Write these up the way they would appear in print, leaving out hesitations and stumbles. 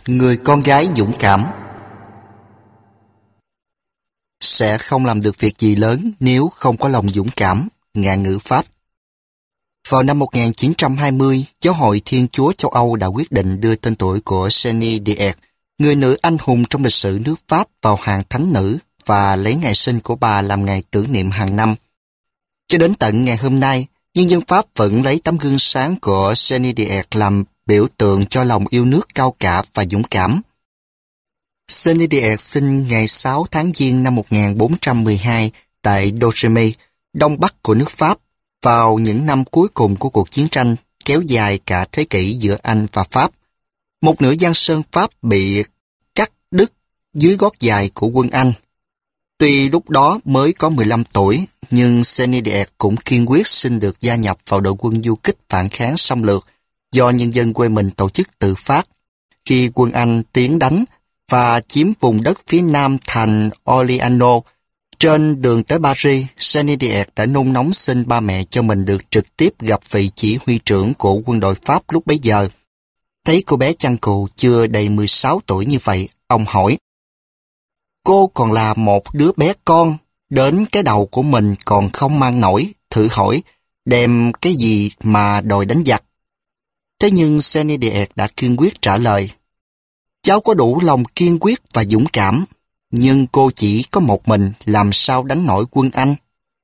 Người con gái dũng cảm sẽ không làm được việc gì lớn nếu không có lòng dũng cảm, ngạn ngữ Pháp. Vào năm 1920, Giáo hội Thiên Chúa châu Âu đã quyết định đưa tên tuổi của Jenny Diez, người nữ anh hùng trong lịch sử nước Pháp, vào hàng thánh nữ và lấy ngày sinh của bà làm ngày tưởng niệm hàng năm. Cho đến tận ngày hôm nay, nhân dân Pháp vẫn lấy tấm gương sáng của Jenny Diez làm biểu tượng cho lòng yêu nước cao cả và dũng cảm. Jenny Diez sinh ngày 6 tháng Giêng năm 1412 tại Doremy, đông bắc của nước Pháp, vào những năm cuối cùng của cuộc chiến tranh kéo dài cả thế kỷ giữa Anh và Pháp. Một nửa giang sơn Pháp bị cắt đứt dưới gót giày của quân Anh. Tuy lúc đó mới có 15 tuổi, nhưng Jenny Diez cũng kiên quyết xin được gia nhập vào đội quân du kích phản kháng xâm lược do nhân dân quê mình tổ chức tự phát. Khi quân Anh tiến đánh và chiếm vùng đất phía nam thành Orleano, trên đường tới Paris, Jenny Diez đã nôn nóng xin ba mẹ cho mình được trực tiếp gặp vị chỉ huy trưởng của quân đội Pháp lúc bấy giờ. Thấy cô bé chăn cừu chưa đầy 16 tuổi như vậy, ông hỏi: "Cô còn là một đứa bé con, đến cái đầu của mình còn không mang nổi, thử hỏi, đem cái gì mà đòi đánh giặc?" Thế nhưng Jenny Diez đã kiên quyết trả lời: "Cháu có đủ lòng kiên quyết và dũng cảm, nhưng cô chỉ có một mình, làm sao đánh nổi quân Anh?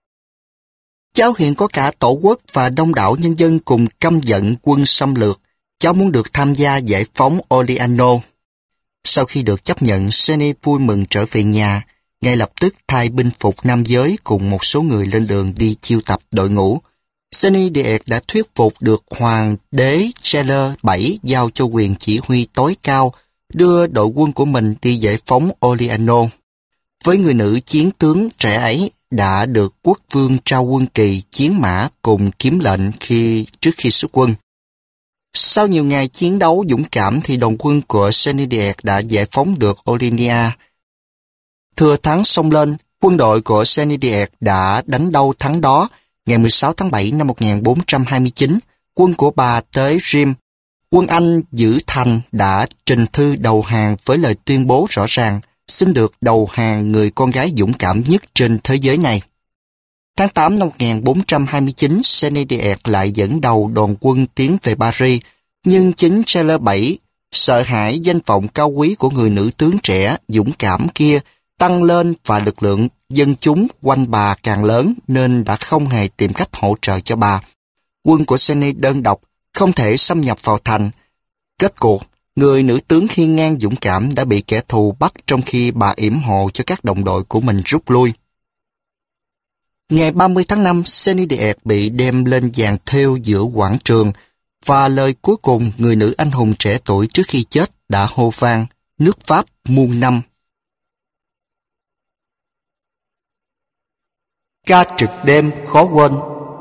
Cháu hiện có cả tổ quốc và đông đảo nhân dân cùng căm giận quân xâm lược. Cháu muốn được tham gia giải phóng Orleano." Sau khi được chấp nhận, Jenny vui mừng trở về nhà, ngay lập tức thay binh phục nam giới cùng một số người lên đường đi chiêu tập đội ngũ. Jenny Diez đã thuyết phục được Hoàng đế Charles VII giao cho quyền chỉ huy tối cao, đưa đội quân của mình đi giải phóng Orleano. Với người nữ chiến tướng trẻ ấy đã được quốc vương trao quân kỳ, chiến mã cùng kiếm lệnh trước khi xuất quân. Sau nhiều ngày chiến đấu dũng cảm thì đoàn quân của Jenny Diez đã giải phóng được Orleans. Thừa thắng xông lên, quân đội của Jenny Diez đã đánh đâu thắng đó. Ngày 16 tháng 7 năm 1429, quân của bà tới Rheims. Quân Anh giữ thành đã trình thư đầu hàng với lời tuyên bố rõ ràng xin được đầu hàng người con gái dũng cảm nhất trên thế giới này. Tháng 8 năm 1429, Jenny Diez lại dẫn đầu đoàn quân tiến về Paris, nhưng chính Charles VII sợ hãi danh vọng cao quý của người nữ tướng trẻ dũng cảm kia tăng lên và lực lượng dân chúng quanh bà càng lớn nên đã không hề tìm cách hỗ trợ cho bà. Quân của Jenny đơn độc, không thể xâm nhập vào thành. Kết cuộc, người nữ tướng hiên ngang dũng cảm đã bị kẻ thù bắt trong khi bà yểm hộ cho các đồng đội của mình rút lui. Ngày 30 tháng 5, Jenny Diez bị đem lên giàn thêu giữa quảng trường và lời cuối cùng người nữ anh hùng trẻ tuổi trước khi chết đã hô vang: "Nước Pháp muôn năm." Ca trực đêm khó quên.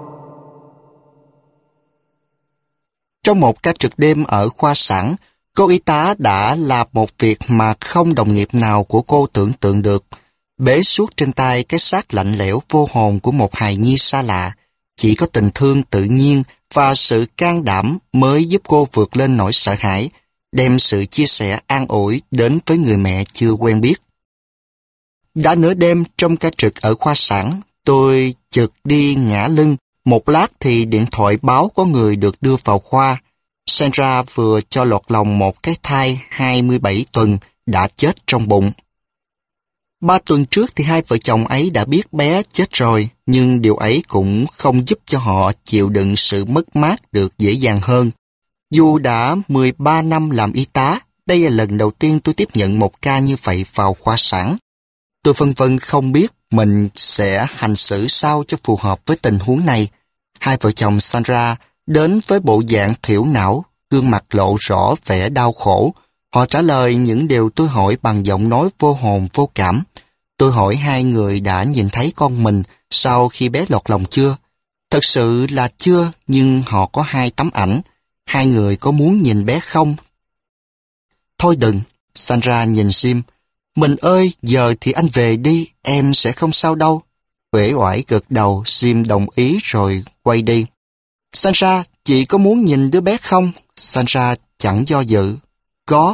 Trong một ca trực đêm ở khoa sản, cô y tá đã làm một việc mà không đồng nghiệp nào của cô tưởng tượng được. Bế suốt trên tay cái xác lạnh lẽo vô hồn của một hài nhi xa lạ. Chỉ có tình thương tự nhiên và sự can đảm mới giúp cô vượt lên nỗi sợ hãi, đem sự chia sẻ an ủi đến với người mẹ chưa quen biết. Đã nửa đêm trong ca trực ở khoa sản, tôi chợt đi ngả lưng. Một lát thì điện thoại báo có người được đưa vào khoa. Sandra vừa cho lọt lòng một cái thai 27 tuần đã chết trong bụng. 3 tuần trước thì hai vợ chồng ấy đã biết bé chết rồi, nhưng điều ấy cũng không giúp cho họ chịu đựng sự mất mát được dễ dàng hơn. Dù đã 13 năm làm y tá, đây là lần đầu tiên tôi tiếp nhận một ca như vậy vào khoa sản. Tôi phân vân không biết mình sẽ hành xử sao cho phù hợp với tình huống này. Hai vợ chồng Sandra đến với bộ dạng thiểu não, gương mặt lộ rõ vẻ đau khổ. Họ trả lời những điều tôi hỏi bằng giọng nói vô hồn vô cảm. Tôi hỏi hai người đã nhìn thấy con mình sau khi bé lọt lòng chưa? Thật sự là chưa, nhưng họ có 2 tấm ảnh. Hai người có muốn nhìn bé không? Thôi đừng, Sandra nhìn Jim. Mình ơi, giờ thì anh về đi, em sẽ không sao đâu. Uể oải gật đầu, Jim đồng ý rồi quay đi. Sandra, chị có muốn nhìn đứa bé không? Sandra chẳng do dự. Có,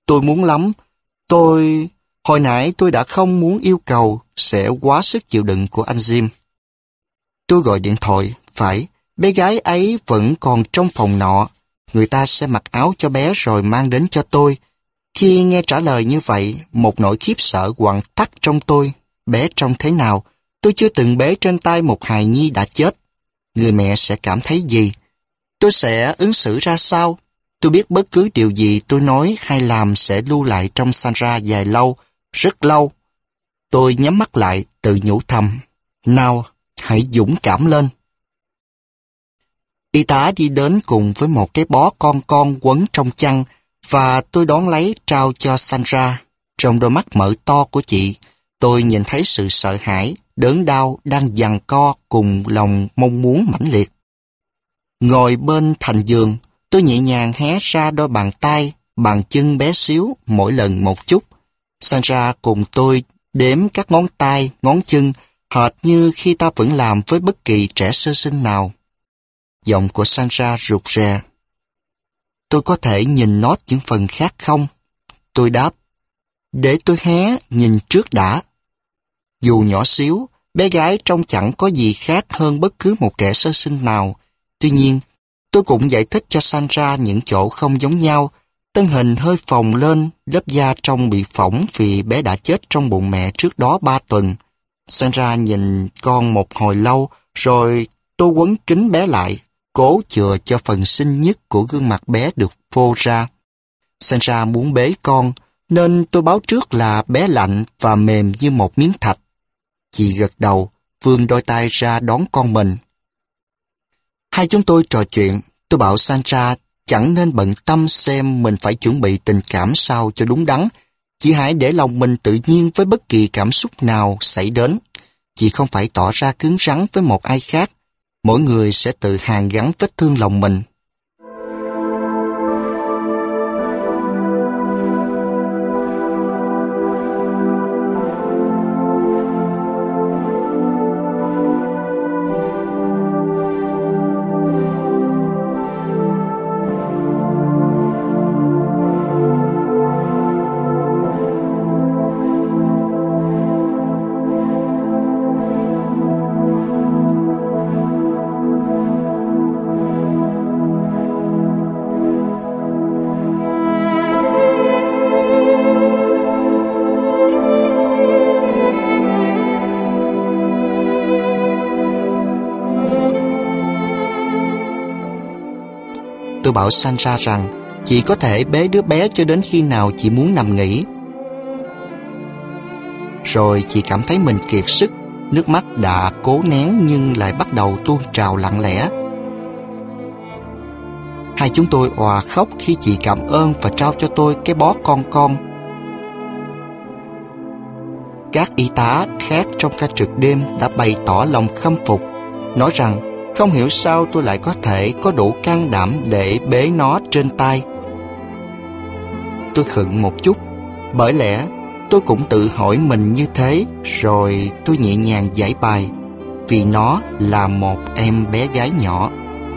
Tôi muốn lắm. Hồi nãy tôi đã không muốn yêu cầu sẽ quá sức chịu đựng của anh Jim. Tôi gọi điện thoại, phải, bé gái ấy vẫn còn trong phòng nọ. Người ta sẽ mặc áo cho bé rồi mang đến cho tôi. Khi nghe trả lời như vậy, một nỗi khiếp sợ quặn thắt trong tôi. Bé trông thế nào? Tôi chưa từng bế trên tay một hài nhi đã chết. Người mẹ sẽ cảm thấy gì? Tôi sẽ ứng xử ra sao? Tôi biết bất cứ điều gì tôi nói hay làm sẽ lưu lại trong Sandra dài lâu, rất lâu. Tôi nhắm mắt lại, tự nhủ thầm. Nào, hãy dũng cảm lên. Y tá đi đến cùng với một cái bó con quấn trong chăn và tôi đón lấy trao cho Sandra. Trong đôi mắt mở to của chị, tôi nhìn thấy sự sợ hãi, đớn đau đang giằng co cùng lòng mong muốn mãnh liệt. Ngồi bên thành giường, tôi nhẹ nhàng hé ra đôi bàn tay, bàn chân bé xíu, mỗi lần một chút. Sandra cùng tôi đếm các ngón tay, ngón chân, hệt như khi ta vẫn làm với bất kỳ trẻ sơ sinh nào. Giọng của Sandra rụt rè. Tôi có thể nhìn nốt những phần khác không? Tôi đáp. Để tôi hé, nhìn trước đã. Dù nhỏ xíu, bé gái trông chẳng có gì khác hơn bất cứ một trẻ sơ sinh nào. Tuy nhiên, tôi cũng giải thích cho Sandra những chỗ không giống nhau. Thân hình hơi phồng lên, lớp da trông bị phỏng vì bé đã chết trong bụng mẹ trước đó 3 tuần. Sandra nhìn con một hồi lâu, rồi tôi quấn kín bé lại, cố chừa cho phần xinh nhất của gương mặt bé được phô ra. Sandra muốn bế con, nên tôi báo trước là bé lạnh và mềm như một miếng thạch. Chị gật đầu, vươn đôi tay ra đón con mình. Hai chúng tôi trò chuyện, tôi bảo Sandra chẳng nên bận tâm xem mình phải chuẩn bị tình cảm sao cho đúng đắn. Chị hãy để lòng mình tự nhiên với bất kỳ cảm xúc nào xảy đến. Chị không phải tỏ ra cứng rắn với một ai khác. Mỗi người sẽ tự hàn gắn vết thương lòng mình. Tôi bảo Sandra rằng chị có thể bế đứa bé cho đến khi nào chị muốn nằm nghỉ. Rồi chị cảm thấy mình kiệt sức, nước mắt đã cố nén nhưng lại bắt đầu tuôn trào lặng lẽ. Hai chúng tôi òa khóc khi chị cảm ơn và trao cho tôi cái bó con. Các y tá khác trong ca trực đêm đã bày tỏ lòng khâm phục, nói rằng không hiểu sao tôi lại có thể có đủ can đảm để bế nó trên tay. Tôi khựng một chút, bởi lẽ tôi cũng tự hỏi mình như thế, rồi tôi nhẹ nhàng giải bài, vì nó là một em bé gái nhỏ.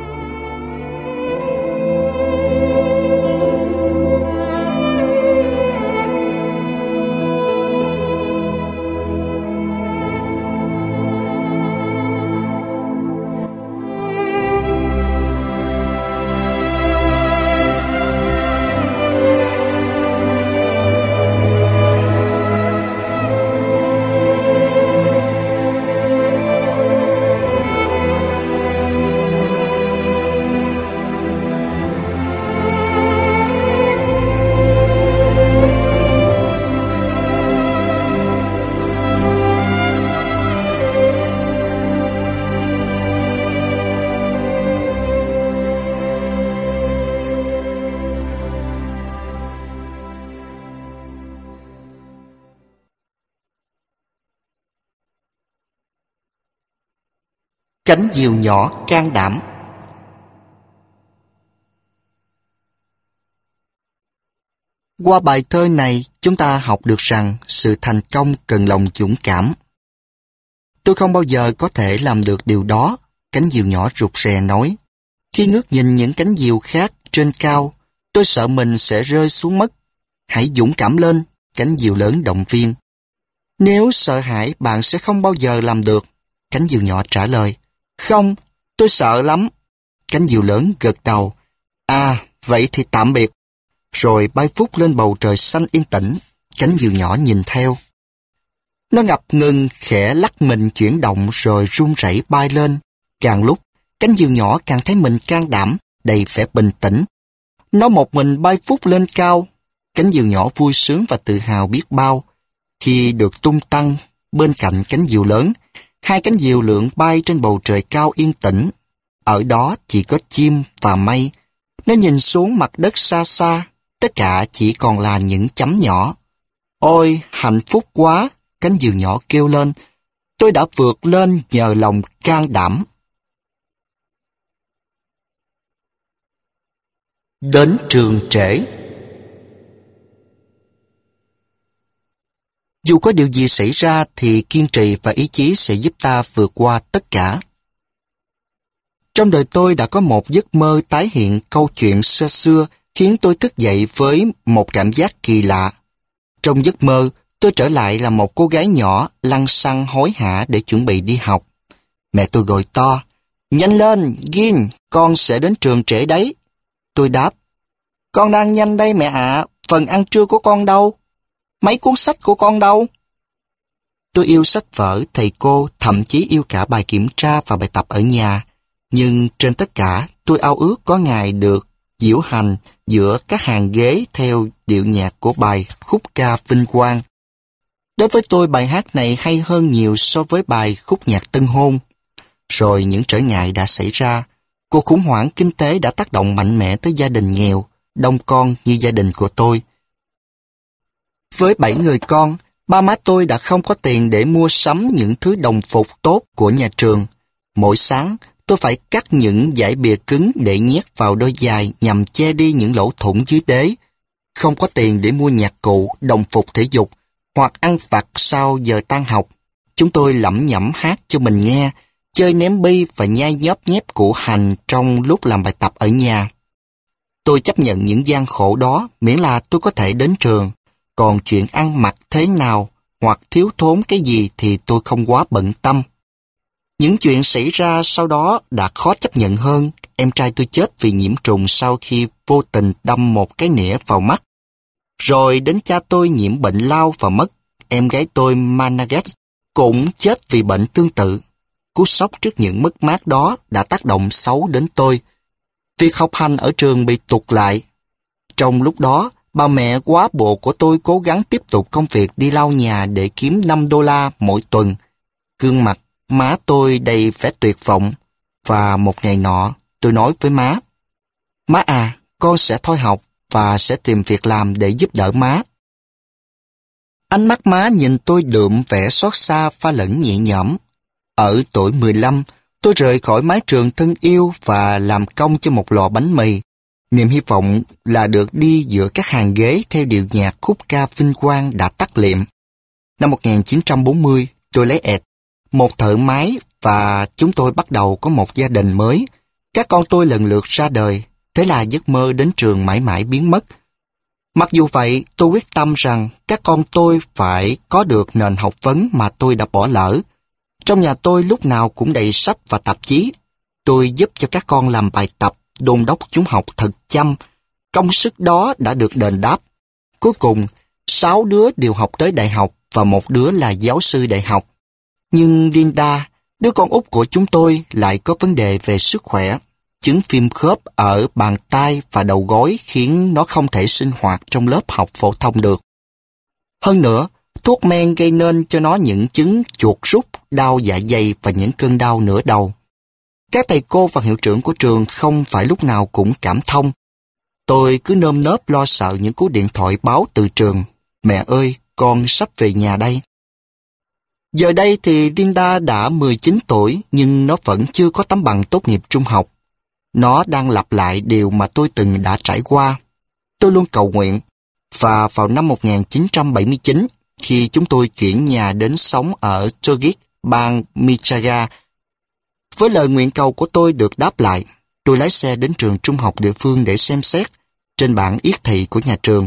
Cánh diều nhỏ can đảm. Qua bài thơ này, chúng ta học được rằng sự thành công cần lòng dũng cảm. Tôi không bao giờ có thể làm được điều đó, cánh diều nhỏ rụt rè nói. Khi ngước nhìn những cánh diều khác trên cao, tôi sợ mình sẽ rơi xuống mất. hãy dũng cảm lên, cánh diều lớn động viên. Nếu sợ hãi, bạn sẽ không bao giờ làm được. Cánh diều nhỏ trả lời. Không, tôi sợ lắm. Cánh diều lớn gật đầu. À, vậy thì tạm biệt. Rồi bay vút lên bầu trời xanh yên tĩnh. Cánh diều nhỏ nhìn theo. Nó ngập ngừng, khẽ lắc mình chuyển động rồi run rẩy bay lên. Càng lúc, cánh diều nhỏ càng thấy mình can đảm, đầy vẻ bình tĩnh. Nó một mình bay vút lên cao. Cánh diều nhỏ vui sướng và tự hào biết bao. Khi được tung tăng bên cạnh cánh diều lớn, hai cánh diều lượn bay trên bầu trời cao yên tĩnh. Ở đó chỉ có chim và mây. Nó nhìn xuống mặt đất xa xa, tất cả chỉ còn là những chấm nhỏ. Ôi, hạnh phúc quá! Cánh diều nhỏ kêu lên. Tôi đã vượt lên nhờ lòng can đảm. Đến trường trễ. Dù có điều gì xảy ra thì kiên trì và ý chí sẽ giúp ta vượt qua tất cả. Trong đời tôi đã có một giấc mơ tái hiện câu chuyện xưa xưa khiến tôi thức dậy với một cảm giác kỳ lạ. Trong giấc mơ, tôi trở lại là một cô gái nhỏ lăng xăng hối hả để chuẩn bị đi học. Mẹ tôi gọi to, nhanh lên, Gin, con sẽ đến trường trễ đấy. Tôi đáp, con đang nhanh đây mẹ ạ, phần ăn trưa của con đâu? Mấy cuốn sách của con đâu? Tôi yêu sách vở, thầy cô, thậm chí yêu cả bài kiểm tra và bài tập ở nhà. Nhưng trên tất cả, tôi ao ước có ngày được diễu hành giữa các hàng ghế theo điệu nhạc của bài khúc ca vinh quang. Đối với tôi, bài hát này hay hơn nhiều so với bài khúc nhạc tân hôn. Rồi những trở ngại đã xảy ra. Cuộc khủng hoảng kinh tế đã tác động mạnh mẽ tới gia đình nghèo, đông con như gia đình của tôi. Với 7 người con, ba má tôi đã không có tiền để mua sắm những thứ đồng phục tốt của nhà trường. Mỗi sáng, tôi phải cắt những dải bìa cứng để nhét vào đôi giày nhằm che đi những lỗ thủng dưới đế. Không có tiền để mua nhạc cụ, đồng phục thể dục hoặc ăn vặt sau giờ tan học. Chúng tôi lẩm nhẩm hát cho mình nghe, chơi ném bi và nhai nhóp nhép củ hành trong lúc làm bài tập ở nhà. Tôi chấp nhận những gian khổ đó miễn là tôi có thể đến trường. Còn chuyện ăn mặc thế nào hoặc thiếu thốn cái gì thì tôi không quá bận tâm. Những chuyện xảy ra sau đó đã khó chấp nhận hơn. Em trai tôi chết vì nhiễm trùng sau khi vô tình đâm một cái nĩa vào mắt. Rồi đến cha tôi nhiễm bệnh lao và mất. Em gái tôi Managet cũng chết vì bệnh tương tự. Cú sốc trước những mất mát đó đã tác động xấu đến tôi. Việc học hành ở trường bị tụt lại. Trong lúc đó, bà mẹ quá bộ của tôi cố gắng tiếp tục công việc đi lau nhà để kiếm $5 mỗi tuần. Gương mặt má tôi đầy vẻ tuyệt vọng. Và một ngày nọ, tôi nói với má, má à, con sẽ thôi học và sẽ tìm việc làm để giúp đỡ má. Ánh mắt má nhìn tôi đượm vẻ xót xa pha lẫn nhẹ nhõm. Ở tuổi 15, tôi rời khỏi mái trường thân yêu và làm công cho một lò bánh mì. Niềm hy vọng là được đi giữa các hàng ghế theo điệu nhạc khúc ca vinh quang đã tắt liệm. Năm 1940, tôi lấy Ed, một thợ máy, và chúng tôi bắt đầu có một gia đình mới. Các con tôi lần lượt ra đời, thế là giấc mơ đến trường mãi mãi biến mất. Mặc dù vậy, tôi quyết tâm rằng các con tôi phải có được nền học vấn mà tôi đã bỏ lỡ. Trong nhà tôi lúc nào cũng đầy sách và tạp chí. Tôi giúp cho các con làm bài tập, đôn đốc chúng học thật chăm. Công sức đó đã được đền đáp. Cuối cùng, 6 đứa đều học tới đại học và một đứa là giáo sư đại học. Nhưng Linda, đứa con út của chúng tôi, lại có vấn đề về sức khỏe. Chứng viêm khớp ở bàn tay và đầu gối khiến nó không thể sinh hoạt trong lớp học phổ thông được. Hơn nữa, thuốc men gây nên cho nó những chứng chuột rút, đau dạ dày và những cơn đau nửa đầu. Các thầy cô và hiệu trưởng của trường không phải lúc nào cũng cảm thông. Tôi cứ nơm nớp lo sợ những cú điện thoại báo từ trường. Mẹ ơi, con sắp về nhà đây. Giờ đây thì Linda đã 19 tuổi nhưng nó vẫn chưa có tấm bằng tốt nghiệp trung học. Nó đang lặp lại điều mà tôi từng đã trải qua. Tôi luôn cầu nguyện. Và vào năm 1979, khi chúng tôi chuyển nhà đến sống ở Turgid, bang Michigan, với lời nguyện cầu của tôi được đáp lại, tôi lái xe đến trường trung học địa phương để xem xét. Trên bảng yết thị của nhà trường, tôi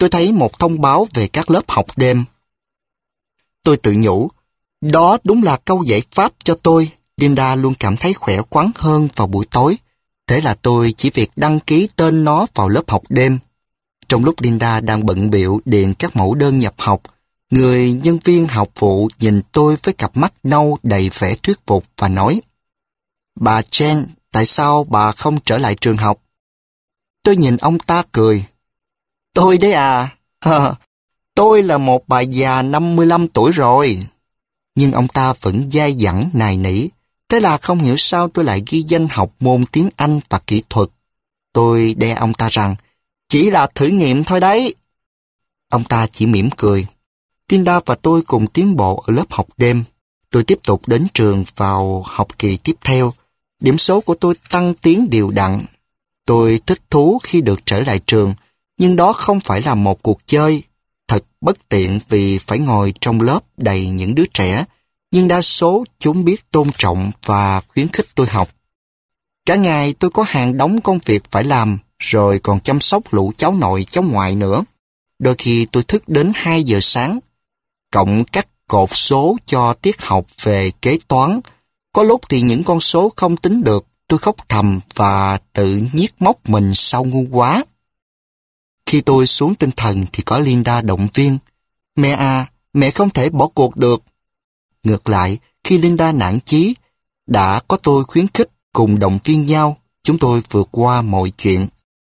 tôi thấy một thông báo về các lớp học đêm. Tôi tự nhủ, đó đúng là câu giải pháp cho tôi. Linda luôn cảm thấy khỏe khoắn hơn vào buổi tối. Thế là tôi chỉ việc đăng ký tên nó vào lớp học đêm. Trong lúc Linda đang bận bịu điền các mẫu đơn nhập học, người nhân viên học vụ nhìn tôi với cặp mắt nâu đầy vẻ thuyết phục và nói, bà Jen, tại sao bà không trở lại trường học? Tôi nhìn ông ta cười. Tôi đấy à? Tôi là một bà già 55 tuổi rồi. Nhưng ông ta vẫn dai dẳng nài nỉ. Thế là không hiểu sao tôi lại ghi danh học môn tiếng Anh và kỹ thuật. Tôi đe ông ta rằng, chỉ là thử nghiệm thôi đấy. Ông ta chỉ mỉm cười. Linda và tôi cùng tiến bộ ở lớp học đêm. Tôi tiếp tục đến trường vào học kỳ tiếp theo. Điểm số của tôi tăng tiến đều đặn. Tôi thích thú khi được trở lại trường, nhưng đó không phải là một cuộc chơi. Thật bất tiện vì phải ngồi trong lớp đầy những đứa trẻ, nhưng đa số chúng biết tôn trọng và khuyến khích tôi học. Cả ngày tôi có hàng đống công việc phải làm, rồi còn chăm sóc lũ cháu nội cháu ngoại nữa. Đôi khi tôi thức đến 2 giờ sáng, cộng các cột số cho tiết học về kế toán. Có lúc thì những con số không tính được, tôi khóc thầm và tự nhiếc móc mình sau ngu quá. Khi tôi xuống tinh thần thì có Linda động viên. Mẹ à, mẹ không thể bỏ cuộc được. Ngược lại, khi Linda nản chí, đã có tôi khuyến khích cùng động viên nhau, chúng tôi vượt qua mọi chuyện.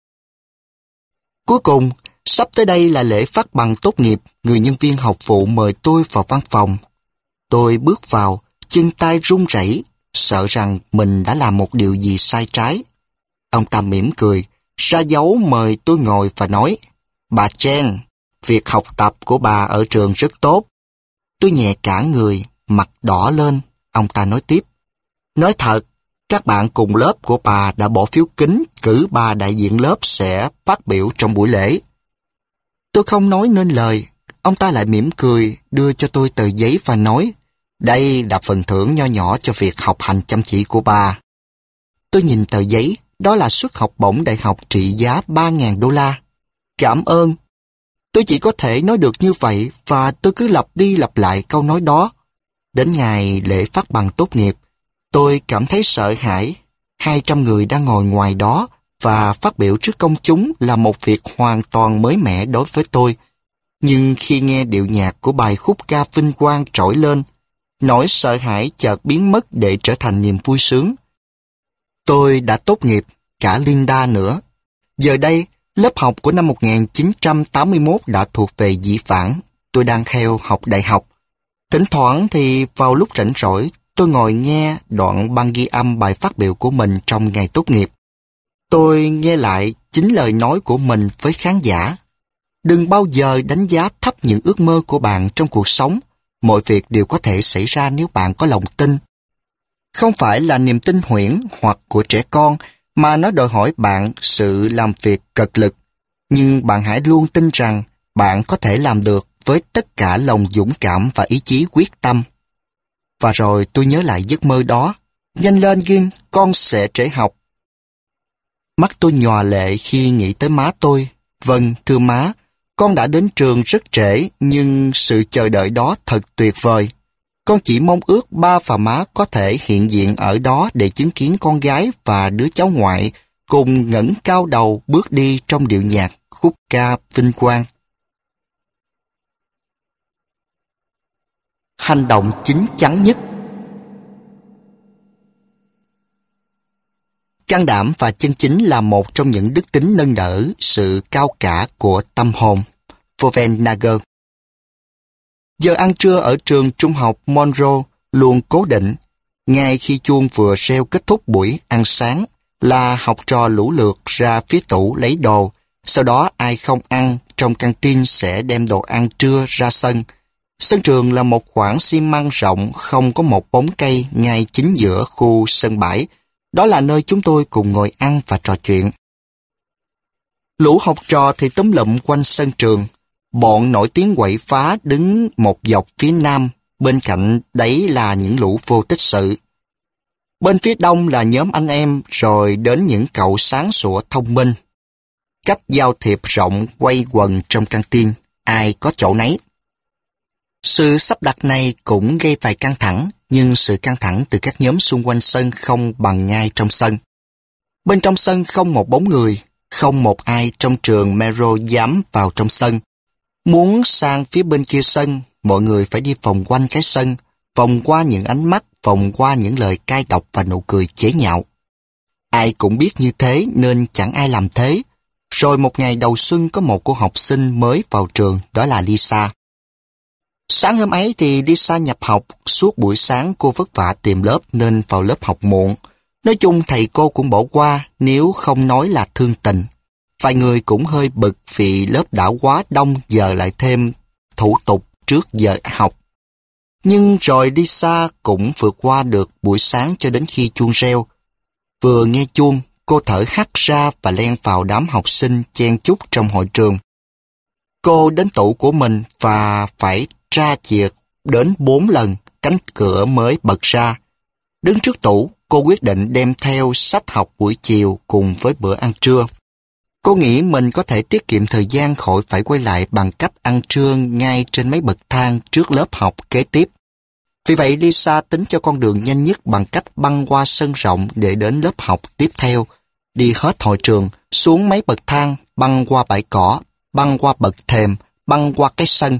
Cuối cùng, sắp tới đây là lễ phát bằng tốt nghiệp, người nhân viên học vụ mời tôi vào văn phòng. Tôi bước vào, chân tay run rẩy, sợ rằng mình đã làm một điều gì sai trái. Ông ta mỉm cười, ra dấu mời tôi ngồi và nói, bà Chen, việc học tập của bà ở trường rất tốt. Tôi nhẹ cả người, mặt đỏ lên. Ông ta nói tiếp, nói thật, các bạn cùng lớp của bà đã bỏ phiếu kín cử bà đại diện lớp sẽ phát biểu trong buổi lễ. Tôi không nói nên lời. Ông ta lại mỉm cười, đưa cho tôi tờ giấy và nói, đây là phần thưởng nho nhỏ cho việc học hành chăm chỉ của bà. Tôi nhìn tờ giấy, đó là suất học bổng đại học trị giá $3.000. Cảm ơn. Tôi chỉ có thể nói được như vậy và tôi cứ lặp đi lặp lại câu nói đó. Đến ngày lễ phát bằng tốt nghiệp, tôi cảm thấy sợ hãi. 200 người đang ngồi ngoài đó và phát biểu trước công chúng là một việc hoàn toàn mới mẻ đối với tôi. Nhưng khi nghe điệu nhạc của bài khúc ca vinh quang trỗi lên, nỗi sợ hãi chợt biến mất để trở thành niềm vui sướng. Tôi đã tốt nghiệp, cả Linda nữa. Giờ đây, lớp học của năm 1981 đã thuộc về dĩ vãng. Tôi đang theo học đại học. Thỉnh thoảng thì vào lúc rảnh rỗi, tôi ngồi nghe đoạn băng ghi âm bài phát biểu của mình trong ngày tốt nghiệp. Tôi nghe lại chính lời nói của mình với khán giả. Đừng bao giờ đánh giá thấp những ước mơ của bạn trong cuộc sống. Mọi việc đều có thể xảy ra nếu bạn có lòng tin. Không phải là niềm tin huyễn hoặc của trẻ con, mà nó đòi hỏi bạn sự làm việc cật lực. Nhưng bạn hãy luôn tin rằng bạn có thể làm được với tất cả lòng dũng cảm và ý chí quyết tâm. Và rồi tôi nhớ lại giấc mơ đó. Nhanh lên Gin, con sẽ trễ học. Mắt tôi nhòa lệ khi nghĩ tới má tôi. Vâng, thưa má, con đã đến trường rất trễ, nhưng sự chờ đợi đó thật tuyệt vời. Con chỉ mong ước ba và má có thể hiện diện ở đó để chứng kiến con gái và đứa cháu ngoại cùng ngẩng cao đầu bước đi trong điệu nhạc khúc ca vinh quang. Hành động chín chắn nhất. Can đảm và chân chính là một trong những đức tính nâng đỡ sự cao cả của tâm hồn. Povennager. Giờ ăn trưa ở trường trung học Monroe luôn cố định. Ngay khi chuông vừa reo kết thúc buổi ăn sáng là học trò lũ lượt ra phía tủ lấy đồ. Sau đó ai không ăn trong căng tin sẽ đem đồ ăn trưa ra sân. Sân trường là một khoảng xi măng rộng không có một bóng cây ngay chính giữa khu sân bãi. Đó là nơi chúng tôi cùng ngồi ăn và trò chuyện. Lũ học trò thì túm lụm quanh sân trường. Bọn nổi tiếng quậy phá đứng một dọc phía nam, bên cạnh đấy là những lũ vô tích sự. Bên phía đông là nhóm anh em, rồi đến những cậu sáng sủa thông minh. cách giao thiệp rộng quay quần trong căng tin, ai có chỗ nấy. Sự sắp đặt này cũng gây vài căng thẳng, nhưng sự căng thẳng từ các nhóm xung quanh sân không bằng ngay trong sân. Bên trong sân không một bóng người, không một ai trong trường Mero dám vào trong sân. Muốn sang phía bên kia sân, mọi người phải đi vòng quanh cái sân, vòng qua những ánh mắt, vòng qua những lời cay độc và nụ cười chế nhạo. Ai cũng biết như thế nên chẳng ai làm thế. Rồi một ngày đầu xuân có một cô học sinh mới vào trường, đó là Lisa. Sáng hôm ấy thì Lisa nhập học, suốt buổi sáng cô vất vả tìm lớp nên vào lớp học muộn. Nói chung thầy cô cũng bỏ qua nếu không nói là thương tình. Vài người cũng hơi bực vì lớp đã quá đông giờ lại thêm thủ tục trước giờ học. Nhưng rồi Lisa cũng vượt qua được buổi sáng cho đến khi chuông reo. Vừa nghe chuông, cô thở hắt ra và len vào đám học sinh chen chúc trong hội trường. Cô đến tủ của mình và phải tra chìa đến 4 lần, cánh cửa mới bật ra. Đứng trước tủ, cô quyết định đem theo sách học buổi chiều cùng với bữa ăn trưa. Cô nghĩ mình có thể tiết kiệm thời gian khỏi phải quay lại bằng cách ăn trưa ngay trên mấy bậc thang trước lớp học kế tiếp. Vì vậy Lisa tính cho con đường nhanh nhất bằng cách băng qua sân rộng để đến lớp học tiếp theo, đi hết hội trường, xuống mấy bậc thang, băng qua bãi cỏ, băng qua bậc thềm, băng qua cái sân.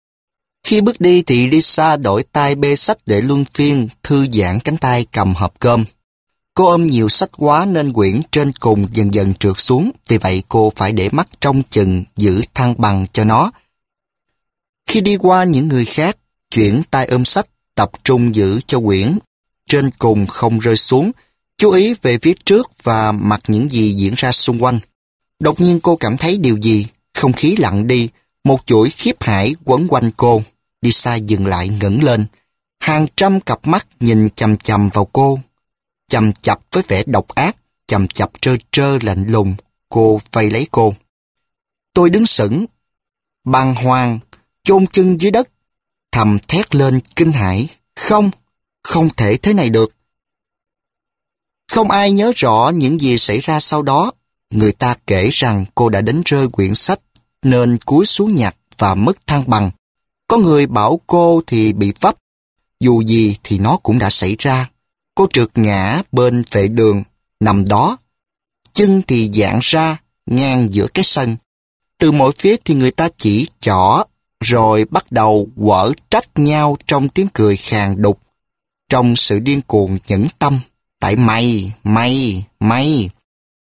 Khi bước đi thì Lisa đổi tay bê sách để luân phiên, thư giãn cánh tay cầm hộp cơm. Cô ôm nhiều sách quá nên quyển trên cùng dần dần trượt xuống, vì vậy cô phải để mắt trông chừng giữ thăng bằng cho nó. Khi đi qua những người khác, chuyển tay ôm sách, tập trung giữ cho quyển trên cùng không rơi xuống, chú ý về phía trước và mặc những gì diễn ra xung quanh. Đột nhiên cô cảm thấy điều gì, không khí lặng đi, một chuỗi khiếp hãi quấn quanh cô. Lisa dừng lại ngẩng lên, hàng trăm cặp mắt nhìn chằm chằm vào cô, chằm chặp với vẻ độc ác, chằm chặp trơ trơ lạnh lùng. Cô vây lấy cô. Tôi đứng sững, bàng hoàng, chôn chân dưới đất, thầm thét lên kinh hãi. Không thể thế này được. Không ai nhớ rõ những gì xảy ra sau đó. Người ta kể rằng cô đã đánh rơi quyển sách nên cúi xuống nhặt và mất thăng bằng. Có người bảo cô thì bị vấp. Dù gì thì nó cũng đã xảy ra. Cô trượt ngã bên vệ đường, nằm đó. Chân thì dạn ra, ngang giữa cái sân. Từ mỗi phía thì người ta chỉ trỏ, rồi bắt đầu quở trách nhau trong tiếng cười khàn đục, trong sự điên cuồng nhẫn tâm. Tại mày.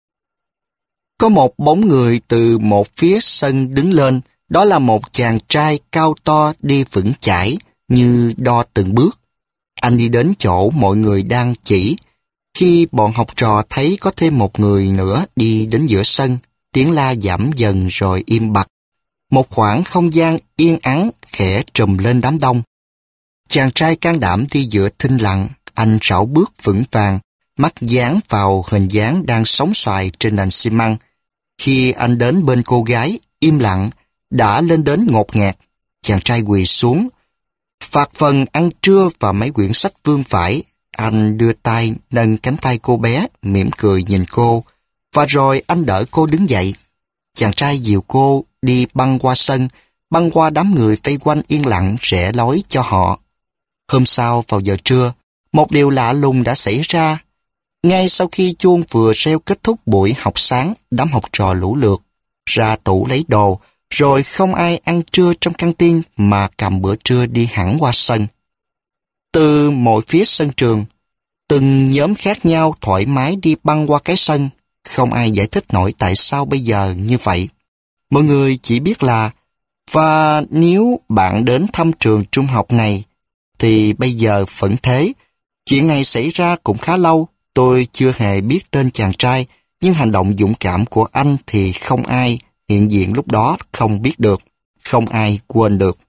Có một bóng người từ một phía sân đứng lên, đó là một chàng trai cao to đi vững chãi, như đo từng bước. Anh đi đến chỗ mọi người đang chỉ. Khi bọn học trò thấy có thêm một người nữa đi đến giữa sân, tiếng la giảm dần rồi im bặt. Một khoảng không gian yên ắng khẽ trùm lên đám đông. Chàng trai can đảm đi giữa thinh lặng, anh rảo bước vững vàng, mắt dán vào hình dáng đang sóng xoài trên nền xi măng. Khi anh đến bên cô gái, im lặng, đã lên đến ngột ngạt. Chàng trai quỳ xuống, phạt phần ăn trưa và mấy quyển sách vương vãi. Anh đưa tay nâng cánh tay cô bé, mỉm cười nhìn cô, và rồi anh đỡ cô đứng dậy. Chàng trai dìu cô đi băng qua sân, băng qua đám người vây quanh yên lặng rẽ lối cho họ. Hôm sau vào giờ trưa, một điều lạ lùng đã xảy ra. Ngay sau khi chuông vừa reo kết thúc buổi học sáng, đám học trò lũ lượt ra tủ lấy đồ, rồi không ai ăn trưa trong căng tin mà cầm bữa trưa đi hẳn qua sân. Từ mỗi phía sân trường, từng nhóm khác nhau thoải mái đi băng qua cái sân. Không ai giải thích nổi tại sao bây giờ như vậy. Mọi người chỉ biết là, và nếu bạn đến thăm trường trung học này, thì bây giờ vẫn thế. Chuyện này xảy ra cũng khá lâu, tôi chưa hề biết tên chàng trai, nhưng hành động dũng cảm của anh thì không ai hiện diện lúc đó không biết được, không ai quên được.